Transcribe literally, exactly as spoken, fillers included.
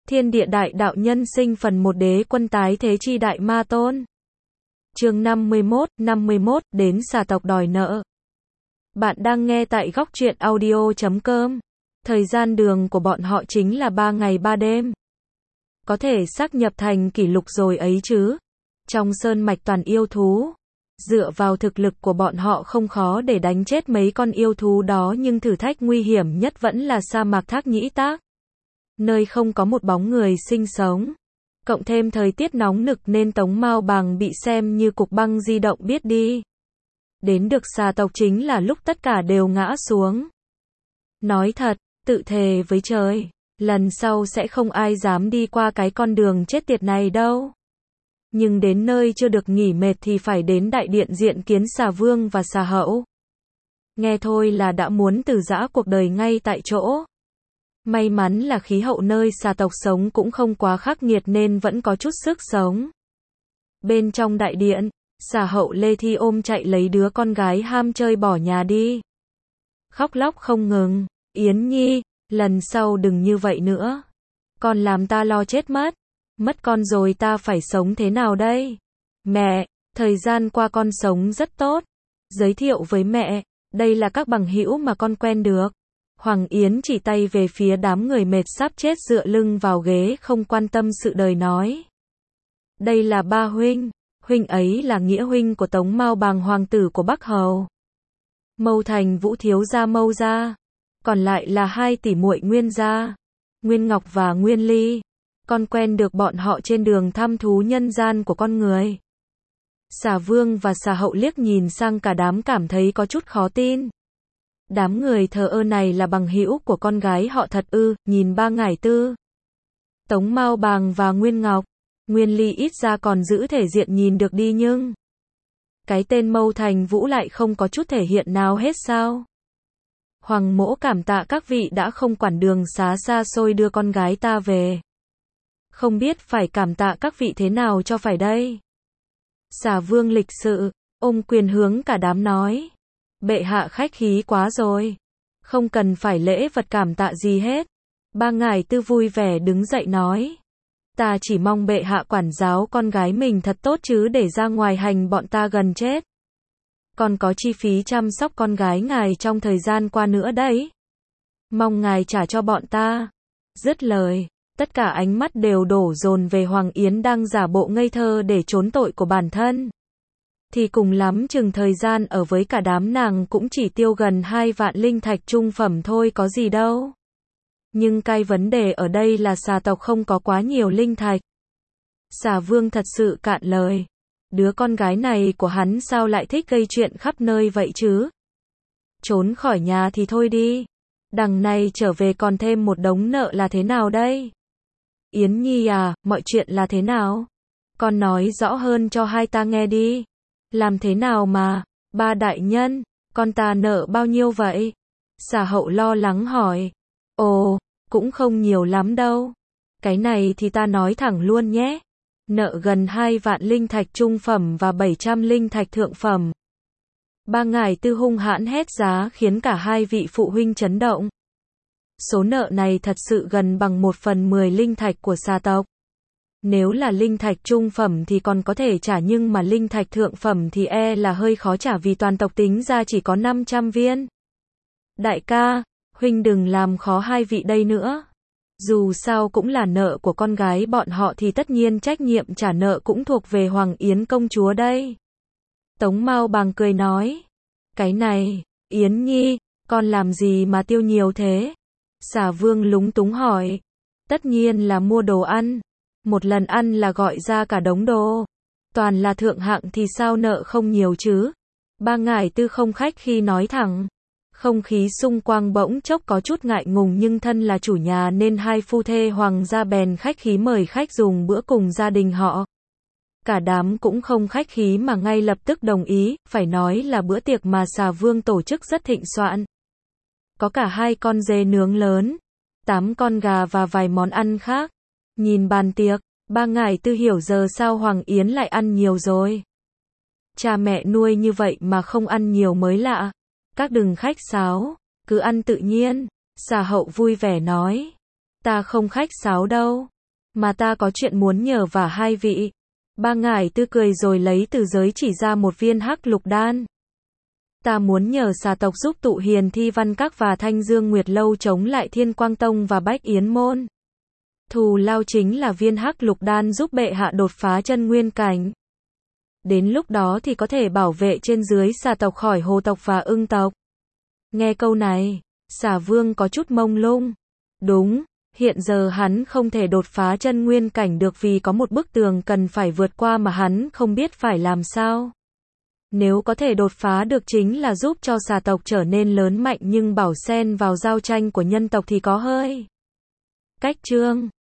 Thiên địa đại đạo nhân sinh phần một đế quân tái thế chi đại ma tôn. Chương năm mươi mốt, năm mươi mốt, đến xà tộc đòi nợ. Bạn đang nghe tại góc truyện audio chấm com. Thời gian đường của bọn họ chính là ba ngày ba đêm. Có thể xác nhập thành kỷ lục rồi ấy chứ. Trong sơn mạch toàn yêu thú. Dựa vào thực lực của bọn họ không khó để đánh chết mấy con yêu thú đó, nhưng thử thách nguy hiểm nhất vẫn là sa mạc Thác Nhĩ Tác. Nơi không có một bóng người sinh sống. Cộng thêm thời tiết nóng nực nên Tống Mao Bàng bị xem như cục băng di động biết đi. Đến được xà tộc chính là lúc tất cả đều ngã xuống. Nói thật, tự thề với trời, lần sau sẽ không ai dám đi qua cái con đường chết tiệt này đâu. Nhưng đến nơi chưa được nghỉ mệt thì phải đến đại điện diện kiến xà vương và xà hậu. Nghe thôi là đã muốn từ giã cuộc đời ngay tại chỗ. May mắn là khí hậu nơi xà tộc sống cũng không quá khắc nghiệt nên vẫn có chút sức sống. Bên trong đại điện, xà hậu Lê Thi ôm chạy lấy đứa con gái ham chơi bỏ nhà đi. Khóc lóc không ngừng, Yến Nhi, lần sau đừng như vậy nữa. Con làm ta lo chết mất. Mất con rồi ta phải sống thế nào đây? Mẹ, thời gian qua con sống rất tốt. Giới thiệu với mẹ, đây là các bằng hữu mà con quen được. Hoàng Yến chỉ tay về phía đám người mệt sắp chết dựa lưng vào ghế không quan tâm sự đời nói. Đây là ba huynh, huynh ấy là nghĩa huynh của Tống Mao Bàng hoàng tử của Bắc Hầu. Mâu Thành Vũ thiếu gia Mâu gia, còn lại là hai tỷ muội Nguyên gia, Nguyên Ngọc và Nguyên Ly. Con quen được bọn họ trên đường thăm thú nhân gian của con người. Xà Vương và xà hậu liếc nhìn sang cả đám cảm thấy có chút khó tin. Đám người thờ ơ này là bằng hữu của con gái họ thật ư? Nhìn ba ngải tư, Tống Mao Bàng và Nguyên Ngọc, Nguyên Ly ít ra còn giữ thể diện nhìn được đi, nhưng cái tên Mâu Thành Vũ lại không có chút thể hiện nào hết sao? Hoàng mỗ cảm tạ các vị đã không quản đường xá xa xôi đưa con gái ta về. Không biết phải cảm tạ các vị thế nào cho phải đây? Xà Vương lịch sự, ôm quyền hướng cả đám nói. Bệ hạ khách khí quá rồi. Không cần phải lễ vật cảm tạ gì hết. Ba ngải tư vui vẻ đứng dậy nói. Ta chỉ mong bệ hạ quản giáo con gái mình thật tốt chứ để ra ngoài hành bọn ta gần chết. Còn có chi phí chăm sóc con gái ngài trong thời gian qua nữa đấy. Mong ngài trả cho bọn ta. Dứt lời, tất cả ánh mắt đều đổ dồn về Hoàng Yến đang giả bộ ngây thơ để trốn tội của bản thân. Thì cùng lắm chừng thời gian ở với cả đám nàng cũng chỉ tiêu gần hai vạn linh thạch trung phẩm thôi có gì đâu. Nhưng cái vấn đề ở đây là xà tộc không có quá nhiều linh thạch. Xà Vương thật sự cạn lời. Đứa con gái này của hắn sao lại thích gây chuyện khắp nơi vậy chứ? Trốn khỏi nhà thì thôi đi. Đằng này trở về còn thêm một đống nợ là thế nào đây? Yến Nhi à, mọi chuyện là thế nào? Con nói rõ hơn cho hai ta nghe đi. Làm thế nào mà, ba đại nhân, con ta nợ bao nhiêu vậy? Xà hậu lo lắng hỏi. Ồ, cũng không nhiều lắm đâu. Cái này thì ta nói thẳng luôn nhé. Nợ gần hai vạn linh thạch trung phẩm và bảy trăm linh thạch thượng phẩm. Ba ngải tư hung hãn hét giá khiến cả hai vị phụ huynh chấn động. Số nợ này thật sự gần bằng một phần mười linh thạch của xà tộc. Nếu là linh thạch trung phẩm thì còn có thể trả, nhưng mà linh thạch thượng phẩm thì e là hơi khó trả vì toàn tộc tính ra chỉ có năm trăm viên. Đại ca, huynh đừng làm khó hai vị đây nữa. Dù sao cũng là nợ của con gái bọn họ thì tất nhiên trách nhiệm trả nợ cũng thuộc về Hoàng Yến công chúa đây. Tống Mao Bàng cười nói. Cái này, Yến Nhi, con làm gì mà tiêu nhiều thế? Xà Vương lúng túng hỏi. Tất nhiên là mua đồ ăn. Một lần ăn là gọi ra cả đống đồ. Toàn là thượng hạng thì sao nợ không nhiều chứ? Ba ngải tư không khách khi nói thẳng. Không khí xung quanh bỗng chốc có chút ngại ngùng, nhưng thân là chủ nhà nên hai phu thê Hoàng gia bèn khách khí mời khách dùng bữa cùng gia đình họ. Cả đám cũng không khách khí mà ngay lập tức đồng ý, phải nói là bữa tiệc mà xà Vương tổ chức rất thịnh soạn. Có cả hai con dê nướng lớn, tám con gà và vài món ăn khác. Nhìn bàn tiệc, ba ngải tư hiểu giờ sao Hoàng Yến lại ăn nhiều rồi. Cha mẹ nuôi như vậy mà không ăn nhiều mới lạ. Các đừng khách sáo, cứ ăn tự nhiên. Xà hậu vui vẻ nói. Ta không khách sáo đâu. Mà ta có chuyện muốn nhờ vả hai vị. Ba ngải tư cười rồi lấy từ giới chỉ ra một viên hắc lục đan. Ta muốn nhờ xà tộc giúp tụ hiền thi văn các và thanh dương nguyệt lâu chống lại thiên quang tông và bách yến môn. Thù lao chính là viên hắc lục đan giúp bệ hạ đột phá chân nguyên cảnh. Đến lúc đó thì có thể bảo vệ trên dưới xà tộc khỏi hồ tộc và ưng tộc. Nghe câu này, xà vương có chút mông lung. Đúng, hiện giờ hắn không thể đột phá chân nguyên cảnh được vì có một bức tường cần phải vượt qua mà hắn không biết phải làm sao. Nếu có thể đột phá được chính là giúp cho xà tộc trở nên lớn mạnh, nhưng bảo xen vào giao tranh của nhân tộc thì có hơi cách chương.